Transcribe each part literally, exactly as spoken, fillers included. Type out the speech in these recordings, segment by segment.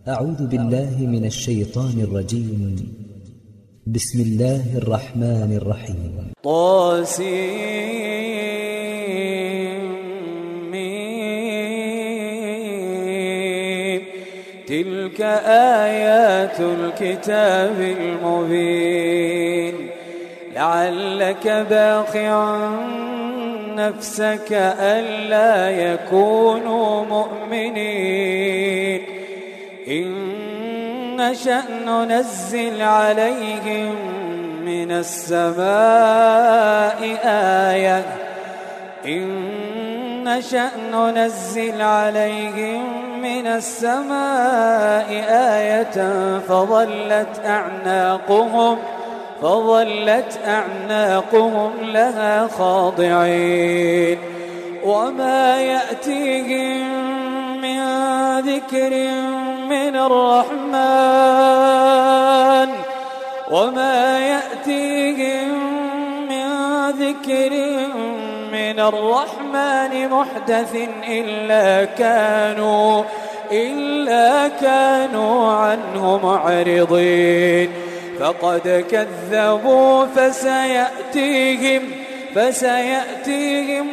أعوذ بالله من الشيطان الرجيم. بسم الله الرحمن الرحيم. طاسمين. تلك آيات الكتاب المبين. لعلك باخع نفسك ألا يكونوا مؤمنين. إن نشأ ننزل عليهم من السماء آية إن نشأ ننزل عليهم من السماء آية فظلت أعناقهم فظلت أعناقهم لها خاضعين. وما يأتيهم من ذكر من الرحمن وما يأتيهم من ذكر من الرحمن محدث إلا كانوا إلا كانوا عنه معرضين. فقد كذبوا فسيأتيهم فسيأتيهم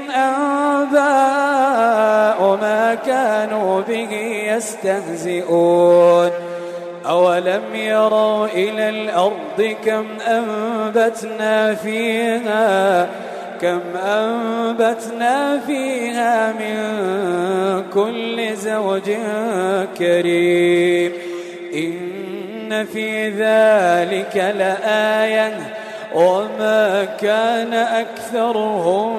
أنباء ما كانوا به يستهزئون. أولم يروا إلى الأرض كم أنبتنا فيها كم أنبتنا فيها من كل زوج كريم. إن في ذلك لآية وما كان أكثرهم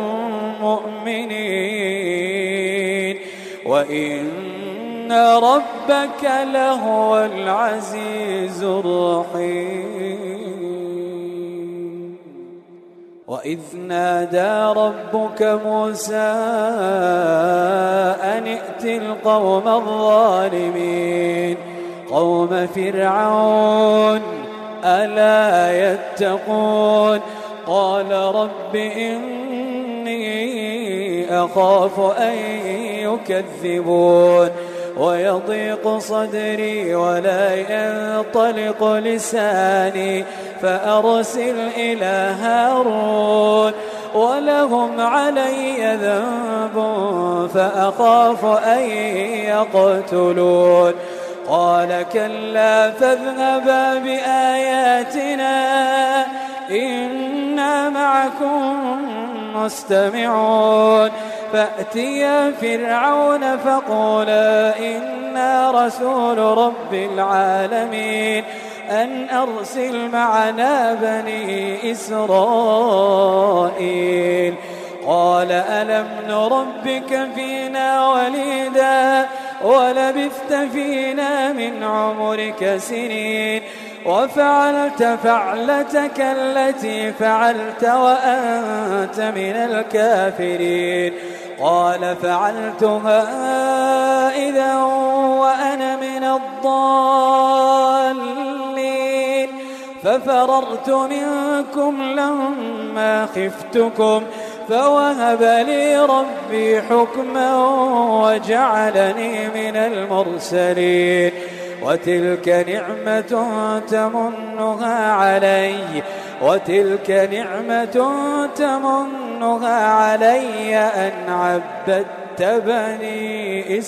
مؤمنين وإن ربك لهو العزيز الرحيم. وإذ نادى ربك موسى أن ائت القوم الظالمين قوم فرعون ألا يتقون. قال رب إني أخاف أن يكذبون ويضيق صدري ولا ينطلق لساني فأرسل إلى هارون ولهم علي ذنب فأخاف أن يقتلون. قال كلا فاذهبا بآياتنا إنا معكم مستمعون. فأتيا فرعون فقولا إنا رسول رب العالمين أن أرسل معنا بني إسرائيل. قال ألم نربك فينا وليدا ولبثت فينا من عمرك سنين وفعلت فعلتك التي فعلت وأنت من الكافرين. قال فعلتها إذا وأنا من الضالين ففررت منكم لما خفتكم فوهب لي ربي حكما وجعلني من المرسلين. وتلك نعمة تمنها علي وتلك نعمة تمنها علي أن عبدت بني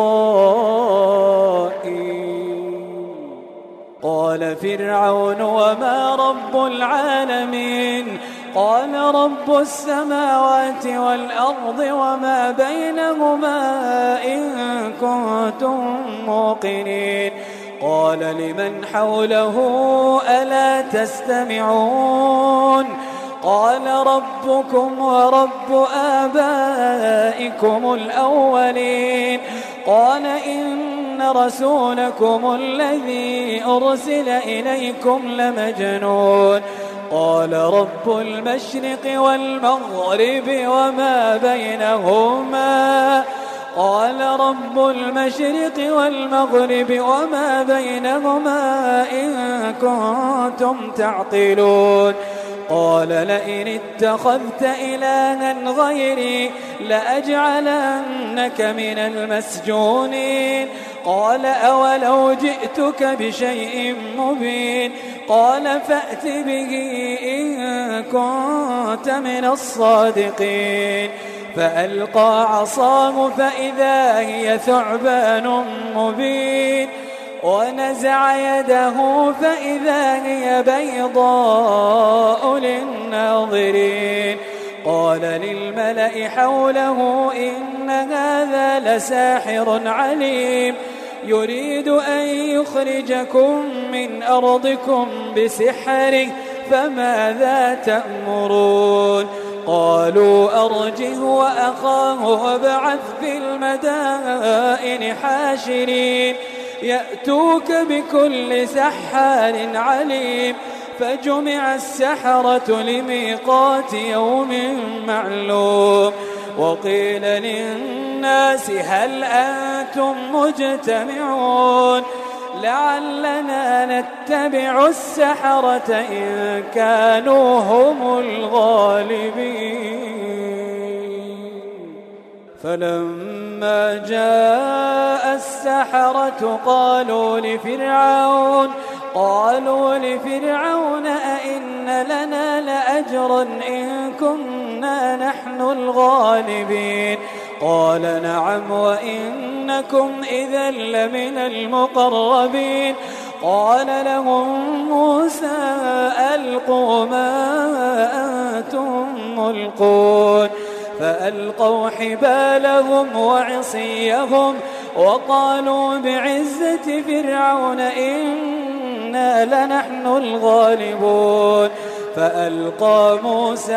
إسرائيل. قال فرعون وما رب العالمين قال رب السماوات والأرض وما بينهما إن كنتم موقنين. قال لمن حوله ألا تستمعون. قال ربكم ورب آبائكم الأولين. قال إن رسولكم الذي أرسل إليكم لمجنون. قال رب المشرق والمغرب وما بينهما قال رب المشرق والمغرب وما بينهما إن كنتم تعقلون. قال لئن اتخذت إلها غيري لأجعلنك من المسجونين قال أولو جئتك بشيء مبين قال فأت به إن كنت من الصادقين فألقى عصاه فإذا هي ثعبان مبين ونزع يده فإذا هي بيضاء للناظرين قال للملأ حوله إن هذا لساحر عليم يريد أن يخرجكم من أرضكم بسحره فماذا تأمرون قالوا أرجه وأخاه وابعث في المدائن حاشرين يأتوك بكل سحار عليم فجمع السحرة لميقات يوم معلوم وقيل للناس هل أنتم مجتمعون لعلنا نتبع السحرة إن كانوا هم الغالبين فلما جاء السحرة قالوا لفرعون قالوا لفرعون أئن لنا لأجرا إن كنا نحن الغالبين قال نعم وإنكم إذا لمن المقربين قال لهم موسى ألقوا ما أنتم ملقون فألقوا حبالهم وعصيهم وقالوا بعزة فرعون إنا لنحن الغالبون فألقى موسى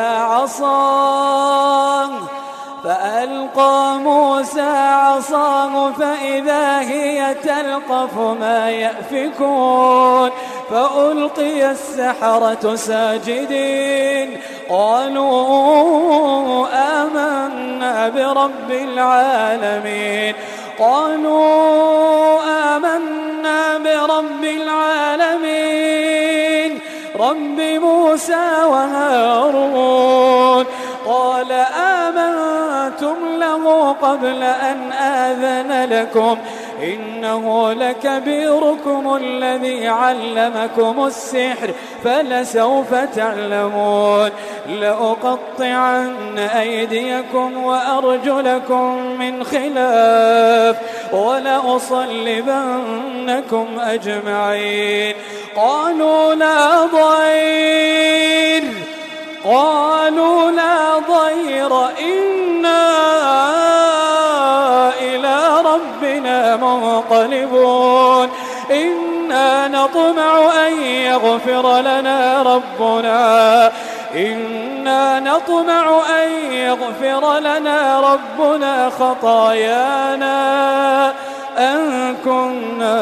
عصاه فألقى موسى عصاه فإذا هي تلقف ما يأفكون فألقي السحرة ساجدين قالوا آمنا برب العالمين قالوا آمنا برب العالمين رب موسى وهارون قال آمنتم له قبل أن آذن لكم إنه لكبيركم الذي علمكم السحر فلسوف تعلمون لأقطعن أيديكم وأرجلكم من خلاف ولأصلبنكم أجمعين قالوا لا ضير قالوا لا ضير إنا إلى ربنا منقلبون إنا نطمع أن يغفر لنا ربنا إنا نطمع أن يغفر لنا ربنا خطايانا أن كنا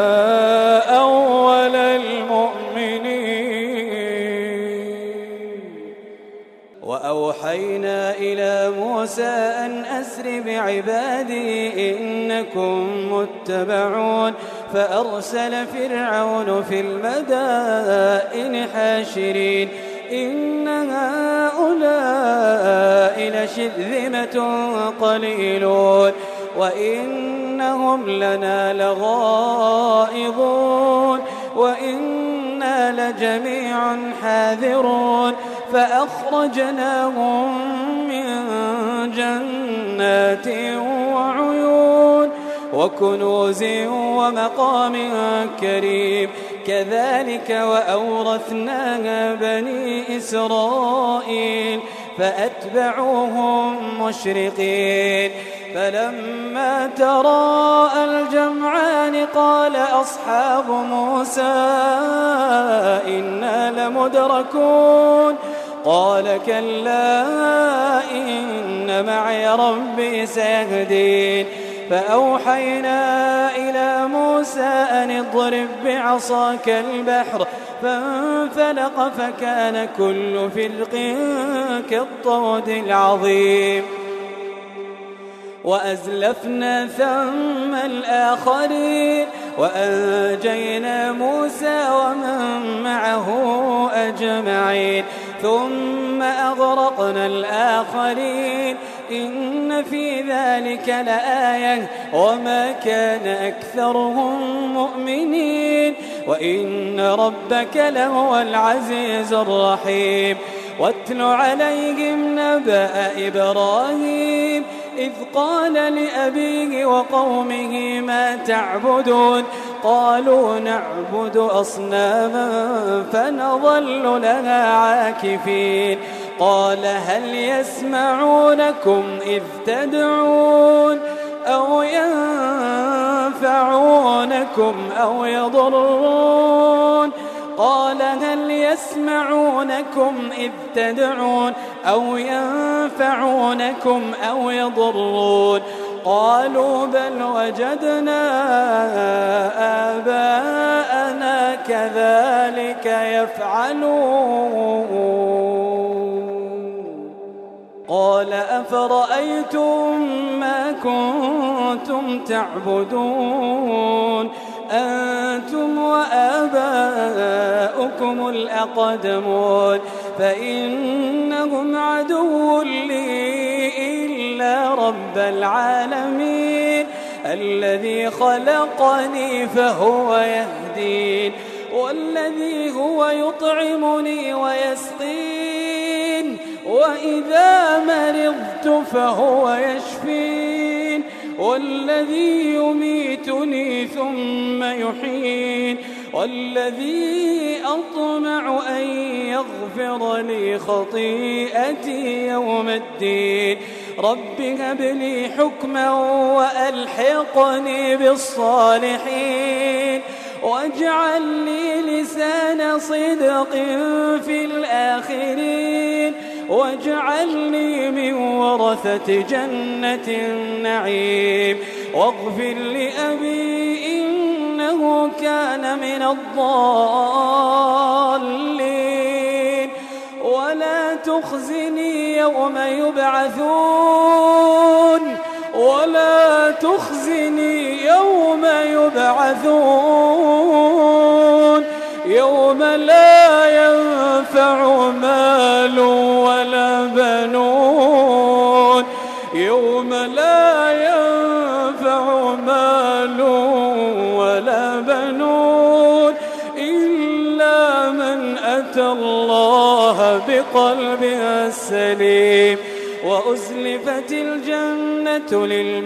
أول المؤمنين وأوحينا إلى موسى أن أسر بعبادي إنكم متبعون فأرسل فرعون في المدائن حاشرين إن هؤلاء لشرذمة قليلون وإنهم لنا لغائظون وإنا لجميع حاذرون فأخرجناهم من جنات وعيون وكنوز ومقام كريم كذلك وأورثناها بني إسرائيل فأتبعوهم مشرقين فلما تراءى الجمعان قال أصحاب موسى إنا لمدركون قال كلا إن معي ربي سيهدين فأوحينا إلى موسى أن اضرب بعصاك البحر فانفلق فكان كل فرق كالطود العظيم وأزلفنا ثم الآخرين وأنجينا موسى ومن معه أجمعين ثم أغرقنا الآخرين إن في ذلك لآية وما كان أكثرهم مؤمنين وإن ربك لهو العزيز الرحيم واتل عليهم نبأ إبراهيم إذ قال لأبيه وقومه ما تعبدون قالوا نعبد أصناما فنظل لها عاكفين قال هل يسمعونكم إذ تدعون أو ينفعونكم أو يضرون قال هل يسمعونكم إذ تدعون أو ينفعونكم أو يضرون قالوا بل وجدنا آباءنا كذلك يفعلون قال أفرأيتم ما كنتم تعبدون أنتم وآباؤكم الأقدمون فإنهم عدو لي إلا رب العالمين الذي خلقني فهو يهدين والذي هو يطعمني ويسقين وإذا مرضت فهو يشفين والذي يميتني ثم يحيين والذي أطمع أن يغفر لي خطيئتي يوم الدين رب هب لي حكما وألحقني بالصالحين واجعل لي لسان صدق في الآخرين واجعلني من ورثة جنة النعيم واغفر لأبي إنه كان من الضالين ولا تخزني يوم يبعثون ولا تخزني يوم يبعثون يوم لا ينفع مال ولا بنون يوم لا ينفع مال ولا بنون إلا من أتى الله بقلب سليم وأزلفت الجنة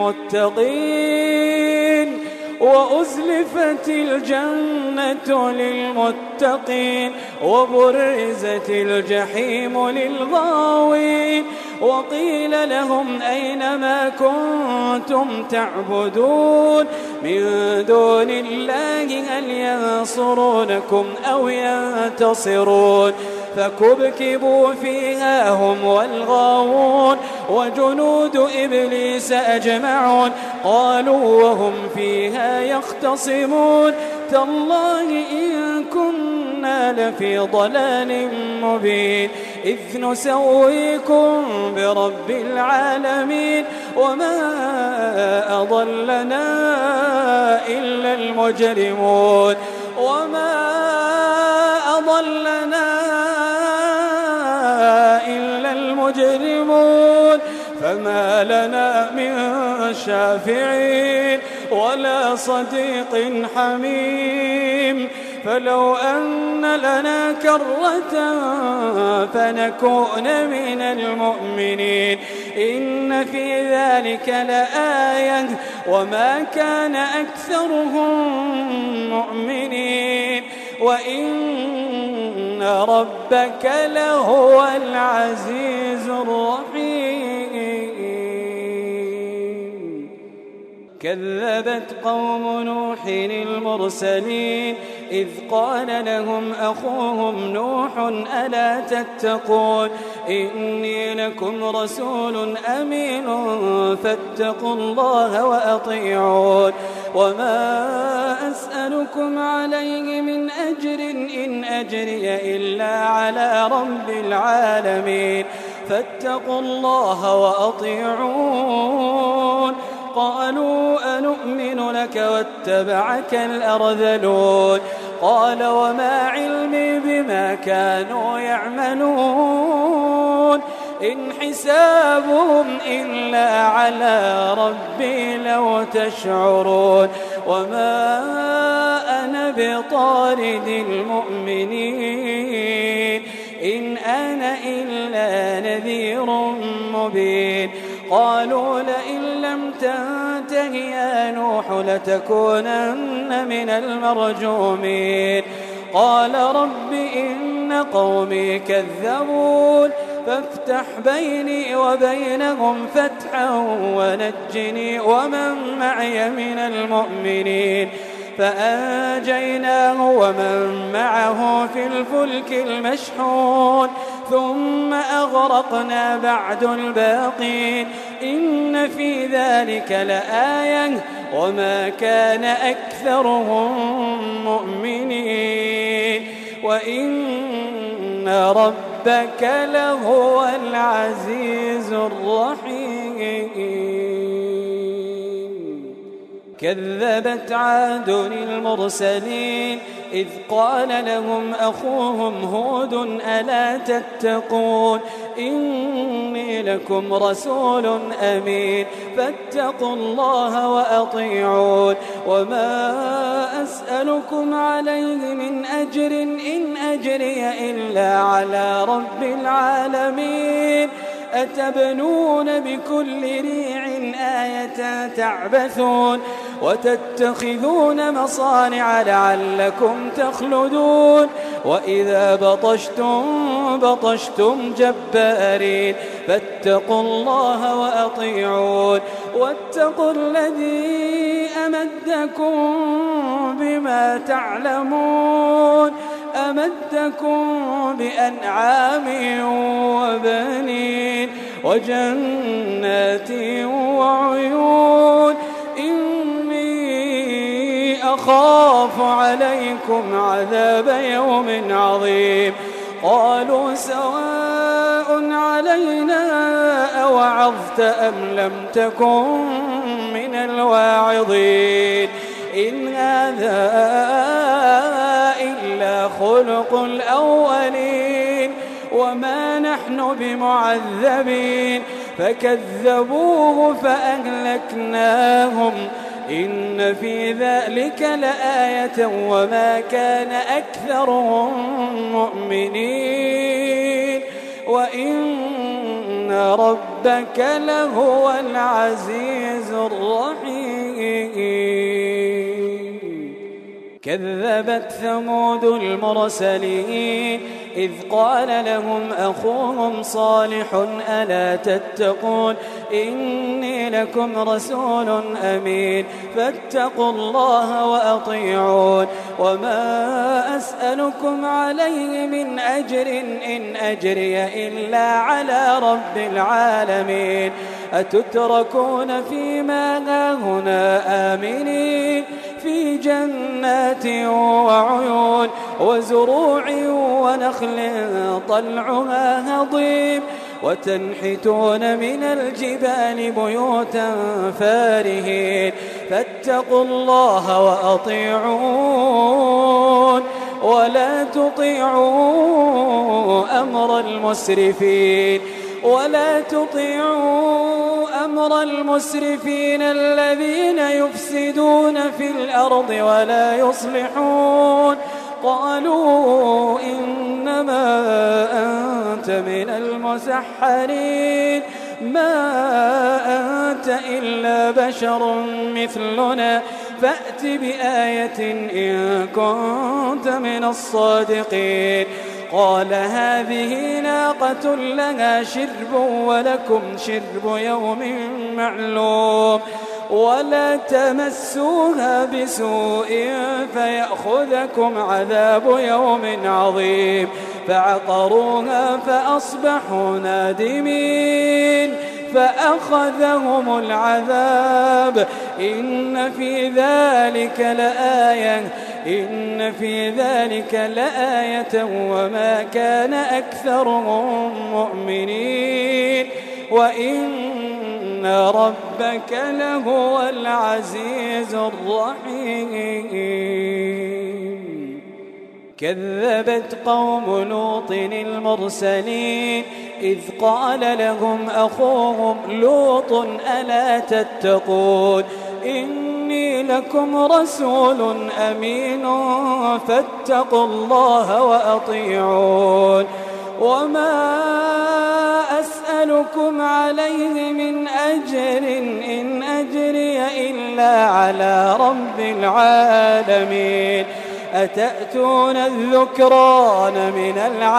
للمتقين وأزلفت الجنة للمتقين وبرزت الجحيم للغاوين وقيل لهم أين ما كنتم تعبدون من دون الله هل ينصرونكم أو ينتصرون فكبكبوا فيها هم والغاوون وجنود إبليس أجمعون قالوا وهم فيها يختصمون تالله إن كنا لفي ضلال مبين إذ نسويكم برب العالمين وما أضلنا إلا المجرمون وما أضلنا إلا المجرمون فما لنا من شافعين ولا صديق حميم فلو أن لنا كرة فنكون من المؤمنين إن في ذلك لآية وما كان أكثرهم مؤمنين وإن ربك لهو العزيز الرحيم. كذبت قوم نوح المرسلين إذ قال لهم أخوهم نوح ألا تتقون إني لكم رسول أمين فاتقوا الله وأطيعون وما أسألكم عليه من أجر إن أجري إلا على رب العالمين فاتقوا الله وأطيعون. قالوا أنؤمن لك واتبعك الأرذلون قال وما علمي بما كانوا يعملون إن حسابهم إلا على ربي لو تشعرون وما أنا بطارد المؤمنين إن أنا إلا نذير مبين قالوا لئن لم تنته يا نوح لتكونن من المرجومين قال رب إن قومي كذبون فافتح بيني وبينهم فتحا ونجني ومن معي من المؤمنين فأنجيناه ومن معه في الفلك المشحون ثم أغرقنا بعد الباقين إن في ذلك لآية وما كان أكثرهم مؤمنين وإن ربك لهو العزيز الرحيم كذبت عاد المرسلين إذ قال لهم أخوهم هود ألا تتقون إني لكم رسول أمين فاتقوا الله وأطيعون وما أسألكم عليه من أجر إن أجري إلا على رب العالمين أتبنون بكل ريع آية تعبثون وتتخذون مصانع لعلكم تخلدون وإذا بطشتم بطشتم جبارين فاتقوا الله وأطيعون واتقوا الذي أمدكم بما تعلمون أمدكم بأنعام وبنين وجنات وعيون إني أخاف عليكم عذاب يوم عظيم قالوا سواء علينا أوعظت أم لم تكن من الواعظين إن هذا إلا خلق الأولين وما نحن بمعذبين فكذبوه فأهلكناهم إن في ذلك لآية وما كان أكثرهم مؤمنين وإن ربك لهو العزيز الرحيم كذبت ثمود المرسلين إذ قال لهم أخوهم صالح ألا تتقون إني لكم رسول أمين فاتقوا الله وأطيعون وما أسألكم عليه من أجر إن أجري إلا على رب العالمين أتتركون فيما هاهنا آمنين في جنات وعيون وزروع ونخل طلعها هضيم وتنحتون من الجبال بيوتا فارهين فاتقوا الله وأطيعون ولا تطيعوا أمر المسرفين ولا تطيعوا أمر المسرفين الذين يفسدون في الأرض ولا يصلحون قالوا إنما أنت من المسحرين ما أنت إلا بشر مثلنا فأت بآية إن كنت من الصادقين قال هذه ناقة لها شرب ولكم شرب يوم معلوم ولا تمسوها بسوء فيأخذكم عذاب يوم عظيم فعقروها فأصبحوا نادمين فأخذهم العذاب إن في ذلك لآية إن في ذلك لآية وما كان أكثرهم مؤمنين وإن ربك لهو العزيز الرحيم كذبت قوم لوط المرسلين إذ قال لهم أخوهم لوط ألا تتقون إني لكم رسول أمين فاتقوا الله وأطيعون وما أسألكم عليه من أجر إن أجري إلا على رب العالمين أتأتون الذكران من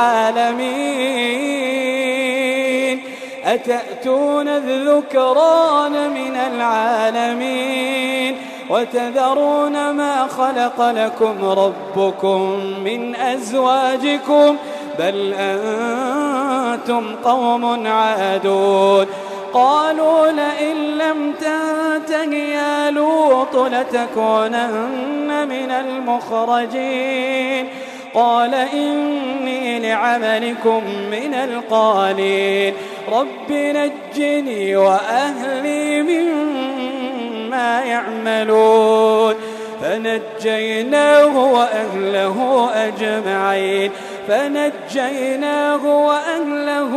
العالمين أتأتون الذكران من العالمين وتذرون ما خلق لكم ربكم من أزواجكم بل أنتم قوم عادون قالوا لئن لم تنته يا لوط لتكونن من المخرجين قال إني لعملكم من القالين رب نجني وأهلي مما يعملون فنجيناه وأهله أجمعين فنجيناه وأهله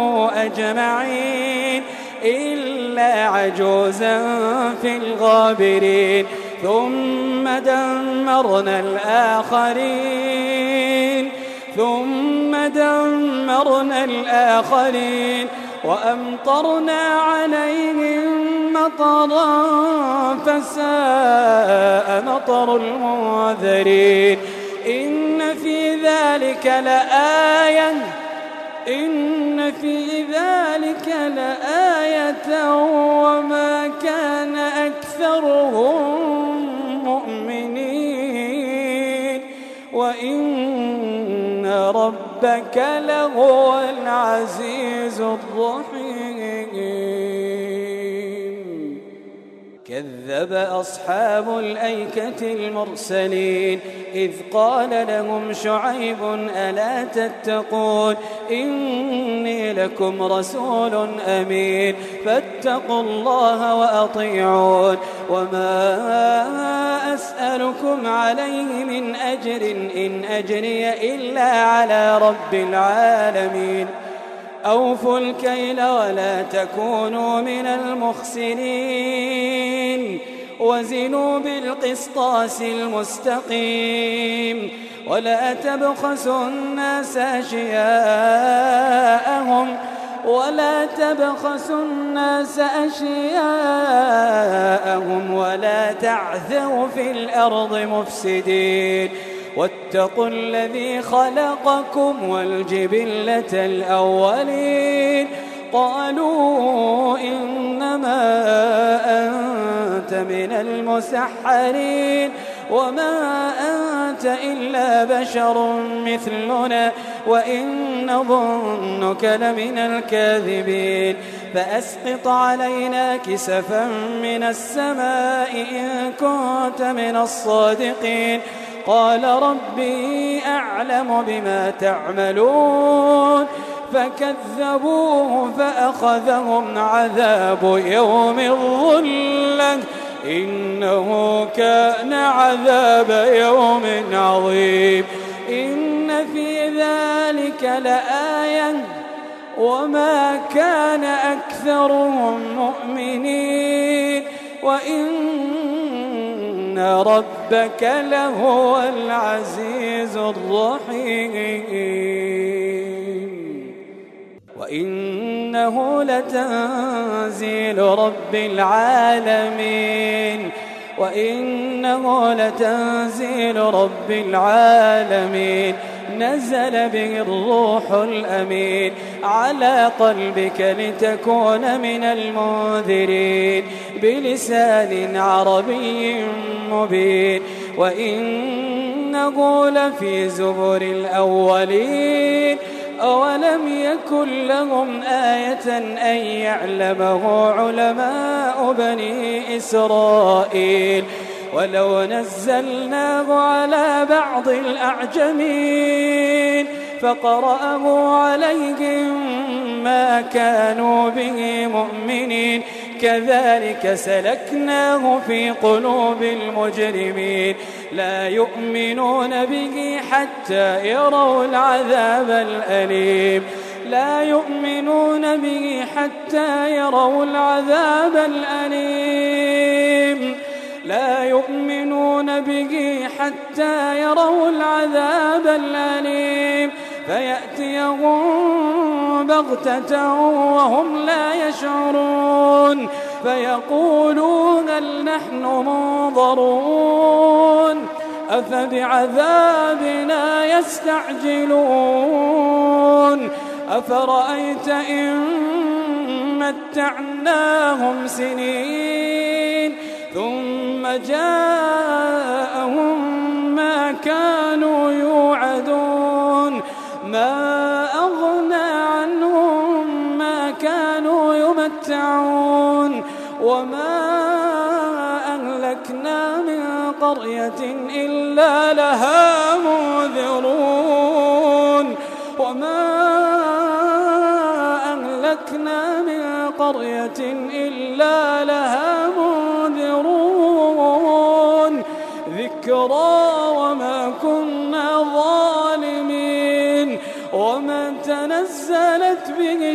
أجمعين إلا عجوزا في الغابرين ثم دمرنا الآخرين ثم دمرنا الآخرين وأمطرنا عليهم مطرا فساء مطر المنذرين إن في ذلك لآية إن في ذلك لآية وما كان أكثرهم مؤمنين وإن ربك لهو العزيز الرحيم كذب أصحاب الأيكة المرسلين إذ قال لهم شعيب ألا تتقون إني لكم رسول أمين فاتقوا الله وأطيعون وما أسألكم عليه من أجر إن أجري إلا على رب العالمين أوفوا الكيل ولا تكونوا من المخسرين وزنوا بالقسطاس المستقيم ولا تبخسوا الناس أشياءهم ولا تبخسوا الناس أشياءهم ولا تعثوا في الأرض مفسدين واتقوا الذي خلقكم والجبلة الأولين قالوا إنما أنت من المسحرين وما أنت إلا بشر مثلنا وإن نظنك لمن الكاذبين فأسقط علينا كسفا من السماء إن كنت من الصادقين قال ربي أعلم بما تعملون فكذبوه فأخذهم عذاب يوم الظلة إنه كان عذاب يوم عظيم إن في ذلك لآية وما كان أكثرهم مؤمنين وإن ربك لهو العزيز الرحيم وإنه لتنزيل رب العالمين وإنه لتنزيل رب العالمين نزل به الروح الأمين على قلبك لتكون من المنذرين بلسان عربي مبين وإنه لفي زبر الأولين أولم يكن لهم آية أن يعلمه علماء بني إسرائيل ولو نزلناه على بعض الأعجمين فقرأه عليهم ما كانوا به مؤمنين كذلك سلكناه في قلوب المجرمين لا يؤمنون به حتى يروا العذاب الأليم لا يؤمنون به حتى يروا العذاب الأليم لا يؤمنون به حتى يروا العذاب الأليم فيأتيهم بغتة وهم لا يشعرون فيقولوا هل نحن منظرون أفبعذابنا يستعجلون أفرأيت إن متعناهم سنين ثم جاءهم ما كانوا يوعدون ما أغنى عنهم ما كانوا يمتعون وما أهلكنا من قرية إلا لها منذرون وما أهلكنا من قرية إلا لها منذرون ذكرى وما كنا ظالمين وما تنزلت به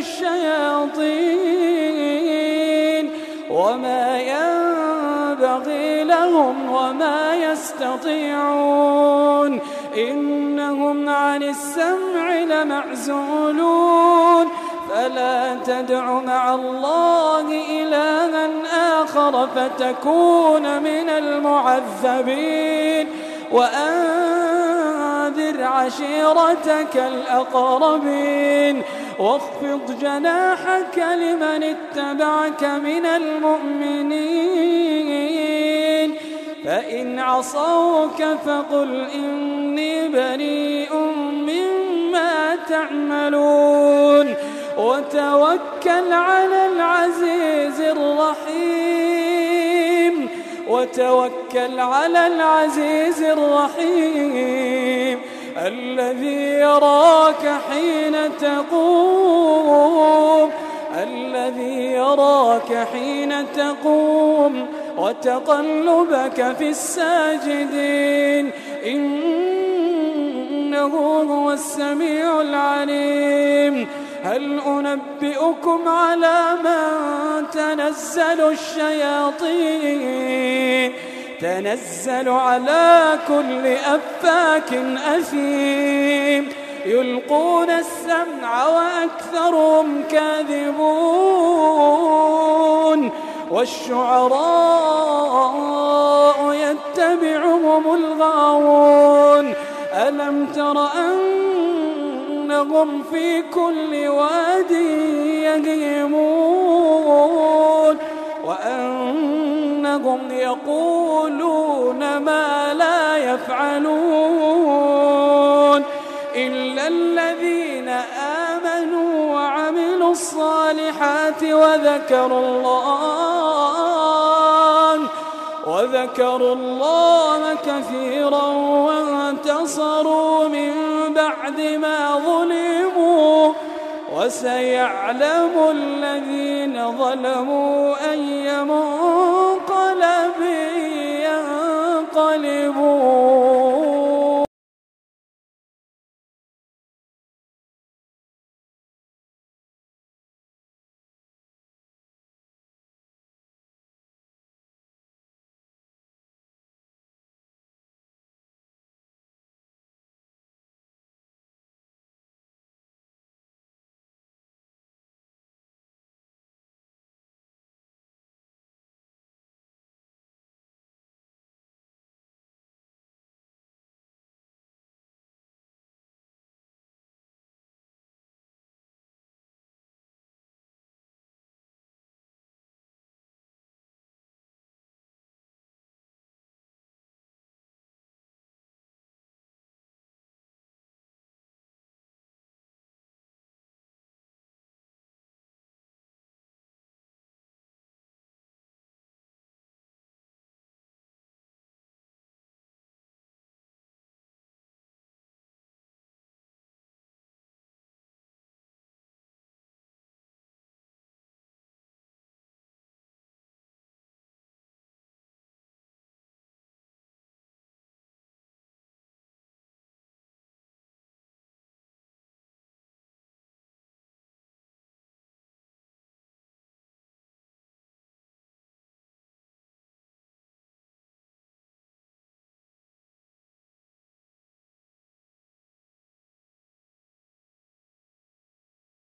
الشياطين وما ينبغي لهم وما يستطيعون إنهم عن السمع لمعزولون فلا تدع مع الله إلها آخر فتكون من المعذبين وأنذر عشيرتك الأقربين واخفض جناحك لمن اتبعك من المؤمنين فإن عصوك فقل إني بريء مما تعملون وتوكل على العزيز الرحيم وتوكل على العزيز الرحيم الذي يراك حين تقوم الذي يراك حين تقوم وتقلبك في الساجدين إنه هو السميع العليم هل أنبئكم على من تنزل الشياطين تنزل على كل أفاك أثيم يلقون السمع وأكثرهم كاذبون والشعراء يتبعهم الغاوون ألم تر أنهم في كل واد يهيمون وأنهم يقولون ما لا يفعلون إلا الذين آمنوا وعملوا الصالحات وذكروا الله وذكروا الله كثيرا وانتصروا من بعد ما ظلموا وسيعلم الذين ظلموا أي منقلب